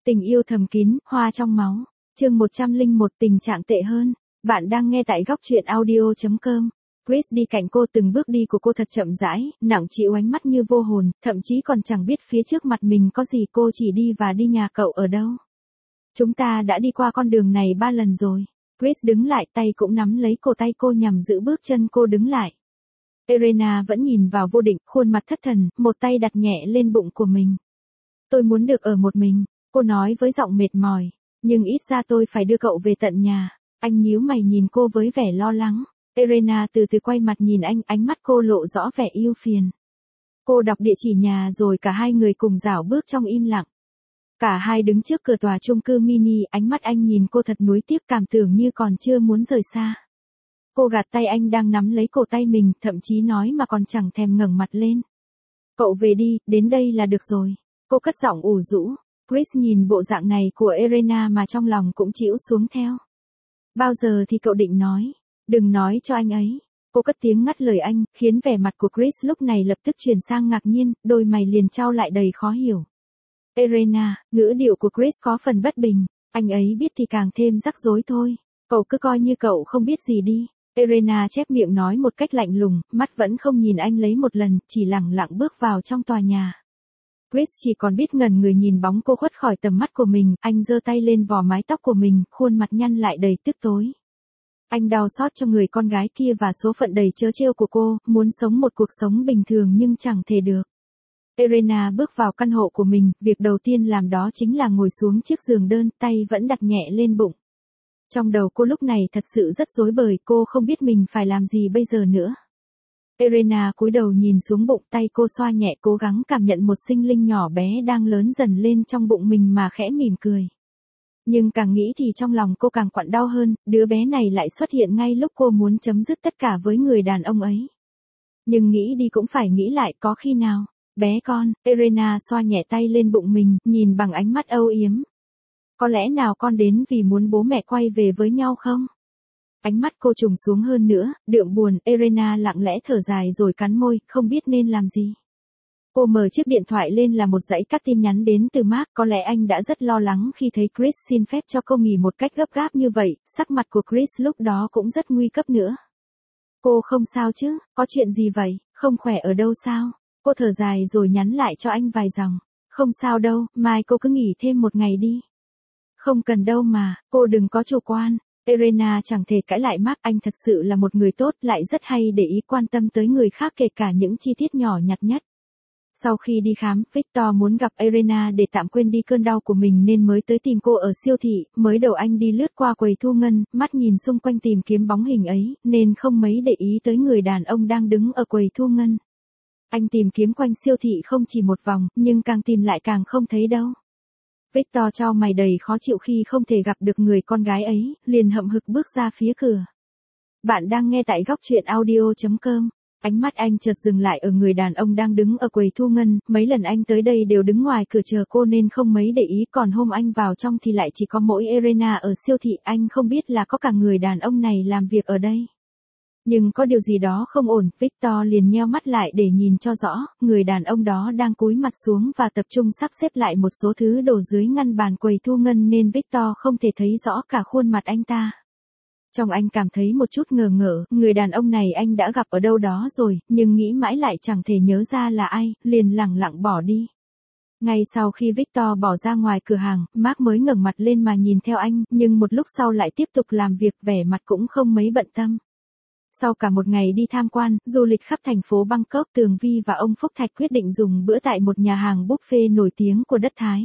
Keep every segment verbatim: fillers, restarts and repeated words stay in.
Tình yêu thầm kín, hoa trong máu. Chương một trăm lẻ một tình trạng tệ hơn. Bạn đang nghe tại góc truyện audio chấm com. Chris đi cạnh cô, từng bước đi của cô thật chậm rãi, nặng trĩu, ánh mắt như vô hồn, thậm chí còn chẳng biết phía trước mặt mình có gì. Cô chỉ đi và đi. Nhà cậu ở đâu? Chúng ta đã đi qua con đường này ba lần rồi. Chris đứng lại, tay cũng nắm lấy cổ tay cô nhằm giữ bước chân cô đứng lại. Elena vẫn nhìn vào vô định, khuôn mặt thất thần, một tay đặt nhẹ lên bụng của mình. Tôi muốn được ở một mình, cô nói với giọng mệt mỏi, nhưng ít ra tôi phải đưa cậu về tận nhà. Anh nhíu mày nhìn cô với vẻ lo lắng. Elena từ từ quay mặt nhìn anh, ánh mắt cô lộ rõ vẻ ưu phiền. Cô đọc địa chỉ nhà rồi cả hai người cùng rảo bước trong im lặng. Cả hai đứng trước cửa tòa chung cư mini, ánh mắt anh nhìn cô thật nuối tiếc, cảm tưởng như còn chưa muốn rời xa. Cô gạt tay anh đang nắm lấy cổ tay mình, thậm chí nói mà còn chẳng thèm ngẩng mặt lên. Cậu về đi, đến đây là được rồi. Cô cất giọng ủ rũ. Chris nhìn bộ dạng này của Elena mà trong lòng cũng chịu xuống theo. Bao giờ thì cậu định nói? Đừng nói cho anh ấy. Cô cất tiếng ngắt lời anh, khiến vẻ mặt của Chris lúc này lập tức chuyển sang ngạc nhiên, đôi mày liền chau lại đầy khó hiểu. Elena, ngữ điệu của Chris có phần bất bình. Anh ấy biết thì càng thêm rắc rối thôi. Cậu cứ coi như cậu không biết gì đi. Elena chép miệng nói một cách lạnh lùng, mắt vẫn không nhìn anh lấy một lần, chỉ lẳng lặng bước vào trong tòa nhà. Chris chỉ còn biết ngẩn người nhìn bóng cô khuất khỏi tầm mắt của mình, anh giơ tay lên vò mái tóc của mình, khuôn mặt nhăn lại đầy tức tối. Anh đau xót cho người con gái kia và số phận đầy trớ trêu của cô, muốn sống một cuộc sống bình thường nhưng chẳng thể được. Elena bước vào căn hộ của mình, việc đầu tiên làm đó chính là ngồi xuống chiếc giường đơn, tay vẫn đặt nhẹ lên bụng. Trong đầu cô lúc này thật sự rất rối bời, cô không biết mình phải làm gì bây giờ nữa. Elena cúi đầu nhìn xuống bụng, tay cô xoa nhẹ, cố gắng cảm nhận một sinh linh nhỏ bé đang lớn dần lên trong bụng mình mà khẽ mỉm cười. Nhưng càng nghĩ thì trong lòng cô càng quặn đau hơn, đứa bé này lại xuất hiện ngay lúc cô muốn chấm dứt tất cả với người đàn ông ấy. Nhưng nghĩ đi cũng phải nghĩ lại, có khi nào, bé con, Elena xoa nhẹ tay lên bụng mình, nhìn bằng ánh mắt âu yếm. Có lẽ nào con đến vì muốn bố mẹ quay về với nhau không? Ánh mắt cô trùng xuống hơn nữa, đượm buồn, Elena lặng lẽ thở dài rồi cắn môi, không biết nên làm gì. Cô mở chiếc điện thoại lên là một dãy các tin nhắn đến từ Mark, có lẽ anh đã rất lo lắng khi thấy Chris xin phép cho cô nghỉ một cách gấp gáp như vậy, sắc mặt của Chris lúc đó cũng rất nguy cấp nữa. Cô không sao chứ, có chuyện gì vậy, không khỏe ở đâu sao? Cô thở dài rồi nhắn lại cho anh vài dòng. Không sao đâu, mai cô cứ nghỉ thêm một ngày đi. Không cần đâu mà, cô đừng có chủ quan. Elena chẳng thể cãi lại Mark, anh thật sự là một người tốt, lại rất hay để ý quan tâm tới người khác kể cả những chi tiết nhỏ nhặt nhất. Sau khi đi khám, Victor muốn gặp Elena để tạm quên đi cơn đau của mình nên mới tới tìm cô ở siêu thị. Mới đầu anh đi lướt qua quầy thu ngân, mắt nhìn xung quanh tìm kiếm bóng hình ấy, nên không mấy để ý tới người đàn ông đang đứng ở quầy thu ngân. Anh tìm kiếm quanh siêu thị không chỉ một vòng, nhưng càng tìm lại càng không thấy đâu. Victor chau mày đầy khó chịu khi không thể gặp được người con gái ấy, liền hậm hực bước ra phía cửa. Bạn đang nghe tại góc truyện audio chấm com. Ánh mắt anh chợt dừng lại ở người đàn ông đang đứng ở quầy thu ngân, mấy lần anh tới đây đều đứng ngoài cửa chờ cô nên không mấy để ý, còn hôm anh vào trong thì lại chỉ có mỗi Elena ở siêu thị, anh không biết là có cả người đàn ông này làm việc ở đây. Nhưng có điều gì đó không ổn, Victor liền nheo mắt lại để nhìn cho rõ, người đàn ông đó đang cúi mặt xuống và tập trung sắp xếp lại một số thứ đồ dưới ngăn bàn quầy thu ngân nên Victor không thể thấy rõ cả khuôn mặt anh ta. Trong anh cảm thấy một chút ngờ ngợ, người đàn ông này anh đã gặp ở đâu đó rồi, nhưng nghĩ mãi lại chẳng thể nhớ ra là ai, liền lẳng lặng bỏ đi. Ngay sau khi Victor bỏ ra ngoài cửa hàng, Mark mới ngẩng mặt lên mà nhìn theo anh, nhưng một lúc sau lại tiếp tục làm việc, vẻ mặt cũng không mấy bận tâm. Sau cả một ngày đi tham quan, du lịch khắp thành phố Bangkok, Tường Vi và ông Phúc Thạch quyết định dùng bữa tại một nhà hàng buffet nổi tiếng của đất Thái.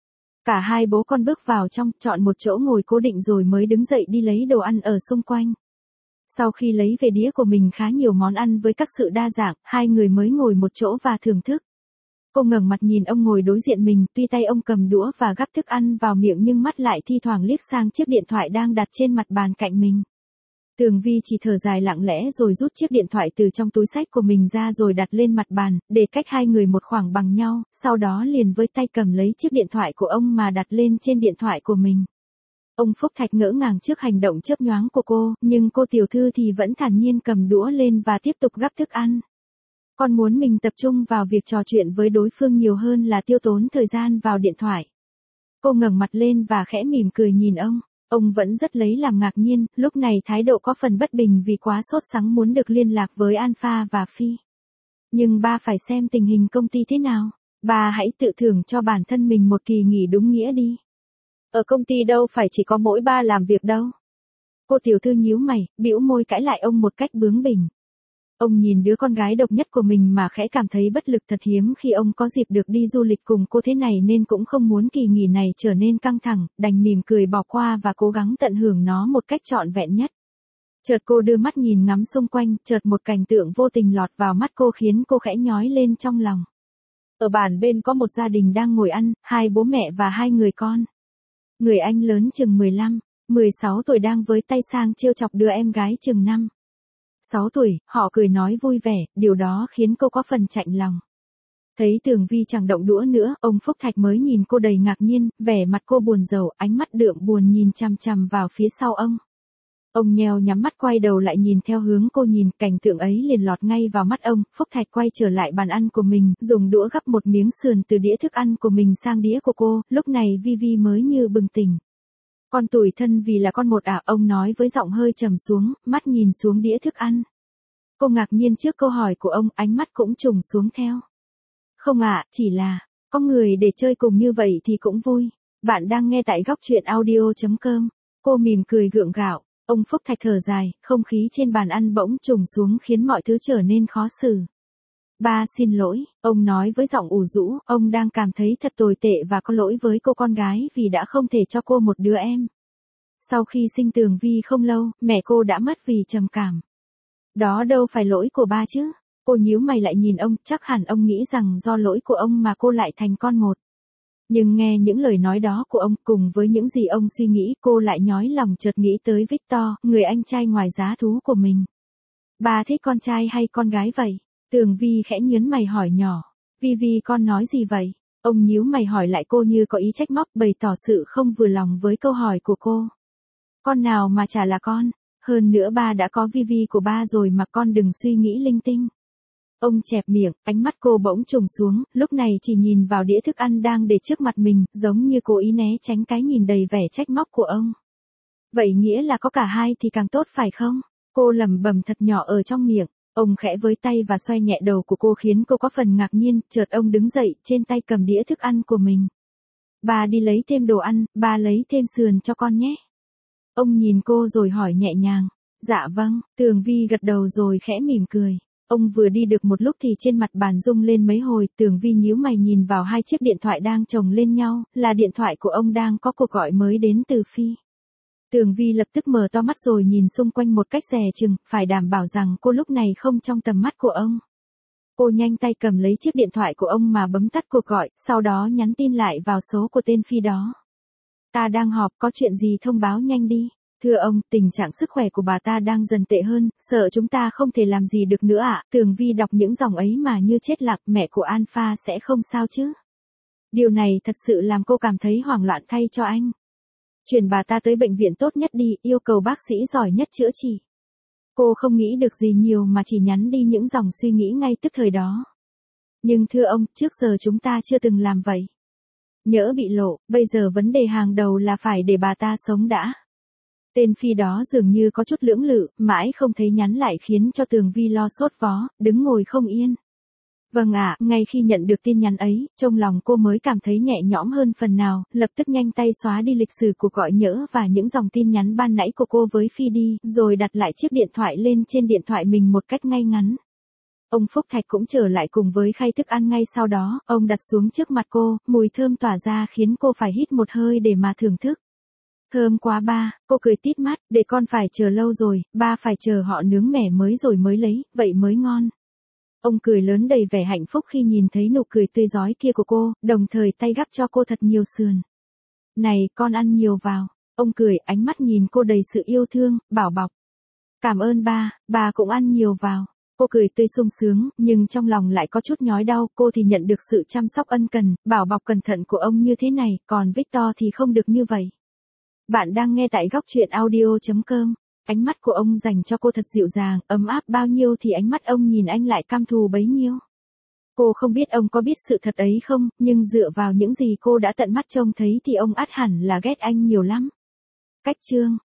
Cả hai bố con bước vào trong, chọn một chỗ ngồi cố định rồi mới đứng dậy đi lấy đồ ăn ở xung quanh. Sau khi lấy về đĩa của mình khá nhiều món ăn với các sự đa dạng, hai người mới ngồi một chỗ và thưởng thức. Cô ngẩng mặt nhìn ông ngồi đối diện mình, tuy tay ông cầm đũa và gắp thức ăn vào miệng nhưng mắt lại thi thoảng liếc sang chiếc điện thoại đang đặt trên mặt bàn cạnh mình. Tường Vi chỉ thở dài lặng lẽ rồi rút chiếc điện thoại từ trong túi xách của mình ra rồi đặt lên mặt bàn, để cách hai người một khoảng bằng nhau, sau đó liền với tay cầm lấy chiếc điện thoại của ông mà đặt lên trên điện thoại của mình. Ông Phúc Thạch ngỡ ngàng trước hành động chớp nhoáng của cô, nhưng cô tiểu thư thì vẫn thản nhiên cầm đũa lên và tiếp tục gắp thức ăn. Con muốn mình tập trung vào việc trò chuyện với đối phương nhiều hơn là tiêu tốn thời gian vào điện thoại. Cô ngẩng mặt lên và khẽ mỉm cười nhìn ông. Ông vẫn rất lấy làm ngạc nhiên, lúc này thái độ có phần bất bình vì quá sốt sắng muốn được liên lạc với Alpha và Phi. Nhưng ba phải xem tình hình công ty thế nào. Ba hãy tự thưởng cho bản thân mình một kỳ nghỉ đúng nghĩa đi. Ở công ty đâu phải chỉ có mỗi ba làm việc đâu. Cô tiểu thư nhíu mày, bĩu môi cãi lại ông một cách bướng bỉnh. Ông nhìn đứa con gái độc nhất của mình mà khẽ cảm thấy bất lực thật hiếm khi ông có dịp được đi du lịch cùng cô thế này nên cũng không muốn kỳ nghỉ này trở nên căng thẳng, đành mỉm cười bỏ qua và cố gắng tận hưởng nó một cách trọn vẹn nhất. Chợt cô đưa mắt nhìn ngắm xung quanh, chợt một cảnh tượng vô tình lọt vào mắt cô khiến cô khẽ nhói lên trong lòng. Ở bàn bên có một gia đình đang ngồi ăn, hai bố mẹ và hai người con. Người anh lớn chừng mười lăm, mười sáu tuổi đang với tay sang trêu chọc đứa em gái chừng năm, sáu tuổi, họ cười nói vui vẻ, điều đó khiến cô có phần chạnh lòng. Thấy Tường Vi chẳng động đũa nữa, ông Phúc Thạch mới nhìn cô đầy ngạc nhiên, vẻ mặt cô buồn rầu, ánh mắt đượm buồn nhìn chằm chằm vào phía sau ông. Ông nheo nhắm mắt quay đầu lại nhìn theo hướng cô nhìn, cảnh tượng ấy liền lọt ngay vào mắt ông. Phúc Thạch quay trở lại bàn ăn của mình, dùng đũa gắp một miếng sườn từ đĩa thức ăn của mình sang đĩa của cô, lúc này Vi Vi mới như bừng tỉnh. Con tủi thân vì là con một à, ông nói với giọng hơi trầm xuống, mắt nhìn xuống đĩa thức ăn. Cô ngạc nhiên trước câu hỏi của ông, ánh mắt cũng trùng xuống theo. Không ạ, chỉ là, có người để chơi cùng như vậy thì cũng vui. Bạn đang nghe tại góc truyện audio chấm com. Cô mỉm cười gượng gạo, ông Phúc Thạch thở dài, không khí trên bàn ăn bỗng trùng xuống khiến mọi thứ trở nên khó xử. Ba xin lỗi, ông nói với giọng ủ rũ, ông đang cảm thấy thật tồi tệ và có lỗi với cô con gái vì đã không thể cho cô một đứa em. Sau khi sinh Tường Vi không lâu, mẹ cô đã mất vì trầm cảm. Đó đâu phải lỗi của ba chứ. Cô nhíu mày lại nhìn ông, chắc hẳn ông nghĩ rằng do lỗi của ông mà cô lại thành con một. Nhưng nghe những lời nói đó của ông cùng với những gì ông suy nghĩ, cô lại nhói lòng chợt nghĩ tới Victor, người anh trai ngoài giá thú của mình. Ba thích con trai hay con gái vậy? Tường Vi khẽ nhớn mày hỏi nhỏ. Vi Vi con nói gì vậy? Ông nhíu mày hỏi lại cô như có ý trách móc, bày tỏ sự không vừa lòng với câu hỏi của cô. Con nào mà chả là con, hơn nữa ba đã có Vi Vi của ba rồi mà con đừng suy nghĩ linh tinh. Ông chẹp miệng, ánh mắt cô bỗng trùng xuống, lúc này chỉ nhìn vào đĩa thức ăn đang để trước mặt mình, giống như cố ý né tránh cái nhìn đầy vẻ trách móc của ông. Vậy nghĩa là có cả hai thì càng tốt phải không? Cô lẩm bẩm thật nhỏ ở trong miệng. Ông khẽ với tay và xoay nhẹ đầu của cô khiến cô có phần ngạc nhiên, chợt ông đứng dậy, trên tay cầm đĩa thức ăn của mình. Ba đi lấy thêm đồ ăn, ba lấy thêm sườn cho con nhé. Ông nhìn cô rồi hỏi nhẹ nhàng. Dạ vâng, Tường Vi gật đầu rồi khẽ mỉm cười. Ông vừa đi được một lúc thì trên mặt bàn rung lên mấy hồi, Tường Vi nhíu mày nhìn vào hai chiếc điện thoại đang chồng lên nhau, là điện thoại của ông đang có cuộc gọi mới đến từ Phi. Tường Vi lập tức mở to mắt rồi nhìn xung quanh một cách dè chừng, phải đảm bảo rằng cô lúc này không trong tầm mắt của ông. Cô nhanh tay cầm lấy chiếc điện thoại của ông mà bấm tắt cuộc gọi, sau đó nhắn tin lại vào số của tên Phi đó. Ta đang họp, có chuyện gì thông báo nhanh đi. Thưa ông, tình trạng sức khỏe của bà ta đang dần tệ hơn, sợ chúng ta không thể làm gì được nữa ạ. À? Tường Vi đọc những dòng ấy mà như chết lặng, mẹ của Alpha sẽ không sao chứ. Điều này thật sự làm cô cảm thấy hoảng loạn thay cho anh. Chuyển bà ta tới bệnh viện tốt nhất đi, yêu cầu bác sĩ giỏi nhất chữa trị. Cô không nghĩ được gì nhiều mà chỉ nhắn đi những dòng suy nghĩ ngay tức thời đó. Nhưng thưa ông, trước giờ chúng ta chưa từng làm vậy. Nhỡ bị lộ, bây giờ vấn đề hàng đầu là phải để bà ta sống đã. Tên Phi đó dường như có chút lưỡng lự, mãi không thấy nhắn lại khiến cho Tường Vi lo sốt vó, đứng ngồi không yên. Vâng ạ, ngay khi nhận được tin nhắn ấy, trong lòng cô mới cảm thấy nhẹ nhõm hơn phần nào, lập tức nhanh tay xóa đi lịch sử cuộc gọi nhỡ và những dòng tin nhắn ban nãy của cô với Phi đi, rồi đặt lại chiếc điện thoại lên trên điện thoại mình một cách ngay ngắn. Ông Phúc Thạch cũng trở lại cùng với khay thức ăn ngay sau đó, ông đặt xuống trước mặt cô, mùi thơm tỏa ra khiến cô phải hít một hơi để mà thưởng thức. Thơm quá ba, cô cười tít mắt, để con phải chờ lâu rồi, ba phải chờ họ nướng mẻ mới rồi mới lấy, vậy mới ngon. Ông cười lớn đầy vẻ hạnh phúc khi nhìn thấy nụ cười tươi rói kia của cô, đồng thời tay gắp cho cô thật nhiều sườn. Này, con ăn nhiều vào. Ông cười, ánh mắt nhìn cô đầy sự yêu thương, bảo bọc. Cảm ơn ba, ba cũng ăn nhiều vào. Cô cười tươi sung sướng, nhưng trong lòng lại có chút nhói đau, cô thì nhận được sự chăm sóc ân cần, bảo bọc cẩn thận của ông như thế này, còn Victor thì không được như vậy. Bạn đang nghe tại góc truyện audio chấm com. Ánh mắt của ông dành cho cô thật dịu dàng, ấm áp bao nhiêu thì ánh mắt ông nhìn anh lại cam thù bấy nhiêu. Cô Cô không biết ông có biết sự thật ấy không, nhưng dựa vào những gì cô đã tận mắt trông thấy thì ông ắt hẳn là ghét anh nhiều lắm. Cách chương